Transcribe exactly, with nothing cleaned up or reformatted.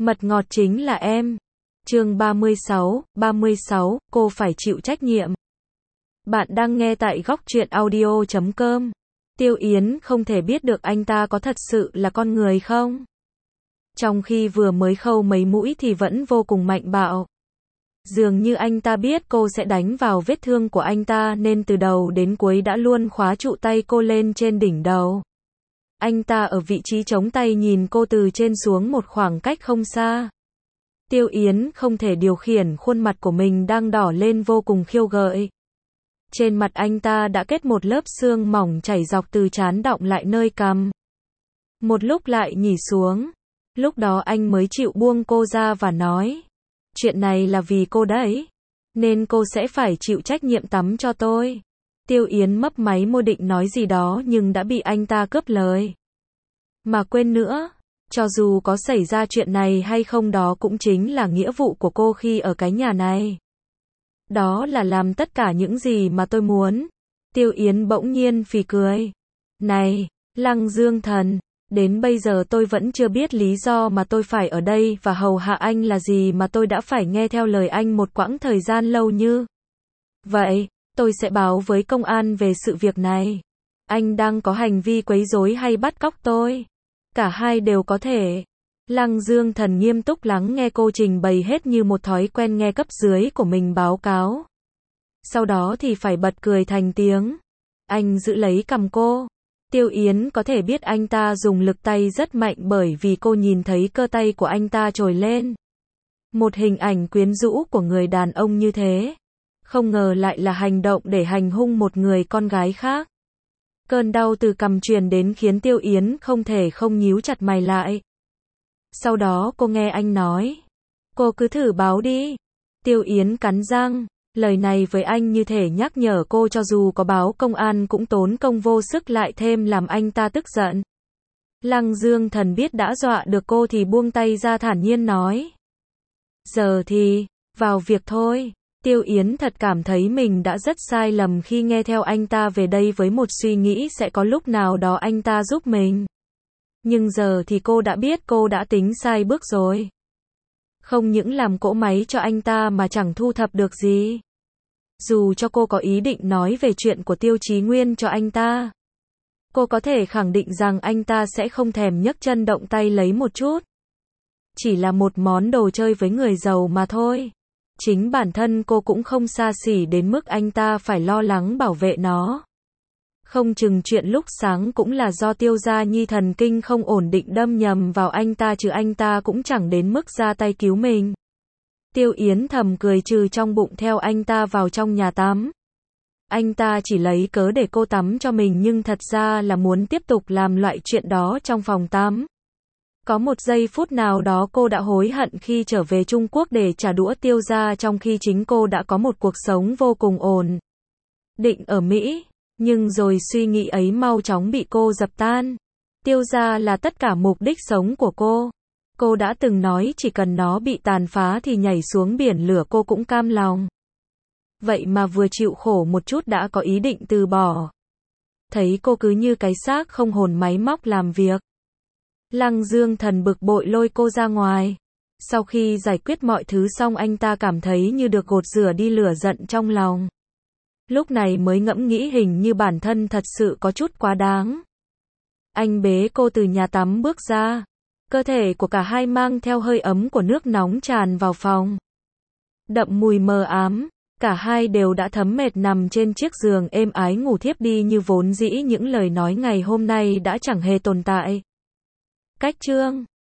Mật ngọt chính là em. Chương ba mươi sáu, ba mươi sáu, cô phải chịu trách nhiệm. Bạn đang nghe tại góc truyện audio chấm com. Tiêu Yến không thể biết được anh ta có thật sự là con người không. Trong khi vừa mới khâu mấy mũi thì vẫn vô cùng mạnh bạo. Dường như anh ta biết cô sẽ đánh vào vết thương của anh ta nên từ đầu đến cuối đã luôn khóa trụ tay cô lên trên đỉnh đầu. Anh ta ở vị trí chống tay nhìn cô từ trên xuống một khoảng cách không xa. Tiêu Yến không thể điều khiển khuôn mặt của mình đang đỏ lên vô cùng khiêu gợi. Trên mặt anh ta đã kết một lớp sương mỏng chảy dọc từ trán đọng lại nơi cằm. Một lúc lại nhỉ xuống. Lúc đó anh mới chịu buông cô ra và nói. Chuyện này là vì cô đấy. Nên cô sẽ phải chịu trách nhiệm tắm cho tôi. Tiêu Yến mấp máy môi định nói gì đó nhưng đã bị anh ta cướp lời. Mà quên nữa. Cho dù có xảy ra chuyện này hay không đó cũng chính là nghĩa vụ của cô khi ở cái nhà này. Đó là làm tất cả những gì mà tôi muốn. Tiêu Yến bỗng nhiên phì cười. Này, Lăng Dương Thần, đến bây giờ tôi vẫn chưa biết lý do mà tôi phải ở đây và hầu hạ anh là gì mà tôi đã phải nghe theo lời anh một quãng thời gian lâu như vậy. Tôi sẽ báo với công an về sự việc này. Anh đang có hành vi quấy rối hay bắt cóc tôi. Cả hai đều có thể. Lăng Dương Thần nghiêm túc lắng nghe cô trình bày hết như một thói quen nghe cấp dưới của mình báo cáo. Sau đó thì phải bật cười thành tiếng. Anh giữ lấy cằm cô. Tiêu Yến có thể biết anh ta dùng lực tay rất mạnh bởi vì cô nhìn thấy cơ tay của anh ta trồi lên. Một hình ảnh quyến rũ của người đàn ông như thế. Không ngờ lại là hành động để hành hung một người con gái khác. Cơn đau từ cằm truyền đến khiến Tiêu Yến không thể không nhíu chặt mày lại. Sau đó cô nghe anh nói. Cô cứ thử báo đi. Tiêu Yến cắn răng. Lời này với anh như thể nhắc nhở cô cho dù có báo công an cũng tốn công vô sức lại thêm làm anh ta tức giận. Lăng Dương Thần biết đã dọa được cô thì buông tay ra thản nhiên nói. Giờ thì, vào việc thôi. Tiêu Yến thật cảm thấy mình đã rất sai lầm khi nghe theo anh ta về đây với một suy nghĩ sẽ có lúc nào đó anh ta giúp mình. Nhưng giờ thì cô đã biết cô đã tính sai bước rồi. Không những làm cỗ máy cho anh ta mà chẳng thu thập được gì. Dù cho cô có ý định nói về chuyện của Tiêu Chí Nguyên cho anh ta. Cô có thể khẳng định rằng anh ta sẽ không thèm nhấc chân động tay lấy một chút. Chỉ là một món đồ chơi với người giàu mà thôi. Chính bản thân cô cũng không xa xỉ đến mức anh ta phải lo lắng bảo vệ nó. Không chừng chuyện lúc sáng cũng là do Tiêu Gia Nhi thần kinh không ổn định đâm nhầm vào anh ta chứ anh ta cũng chẳng đến mức ra tay cứu mình. Tiêu Yến thầm cười trừ trong bụng theo anh ta vào trong nhà tắm. Anh ta chỉ lấy cớ để cô tắm cho mình nhưng thật ra là muốn tiếp tục làm loại chuyện đó trong phòng tắm. Có một giây phút nào đó cô đã hối hận khi trở về Trung Quốc để trả đũa Tiêu Gia trong khi chính cô đã có một cuộc sống vô cùng ổn định ở Mỹ. Nhưng rồi suy nghĩ ấy mau chóng bị cô dập tan. Tiêu Gia là tất cả mục đích sống của cô. Cô đã từng nói chỉ cần nó bị tàn phá thì nhảy xuống biển lửa cô cũng cam lòng. Vậy mà vừa chịu khổ một chút đã có ý định từ bỏ. Thấy cô cứ như cái xác không hồn máy móc làm việc. Lăng Dương Thần bực bội lôi cô ra ngoài. Sau khi giải quyết mọi thứ xong anh ta cảm thấy như được gột rửa đi lửa giận trong lòng. Lúc này mới ngẫm nghĩ hình như bản thân thật sự có chút quá đáng. Anh bế cô từ nhà tắm bước ra. Cơ thể của cả hai mang theo hơi ấm của nước nóng tràn vào phòng. Đậm mùi mờ ám. Cả hai đều đã thấm mệt nằm trên chiếc giường êm ái ngủ thiếp đi như vốn dĩ những lời nói ngày hôm nay đã chẳng hề tồn tại. Cách chương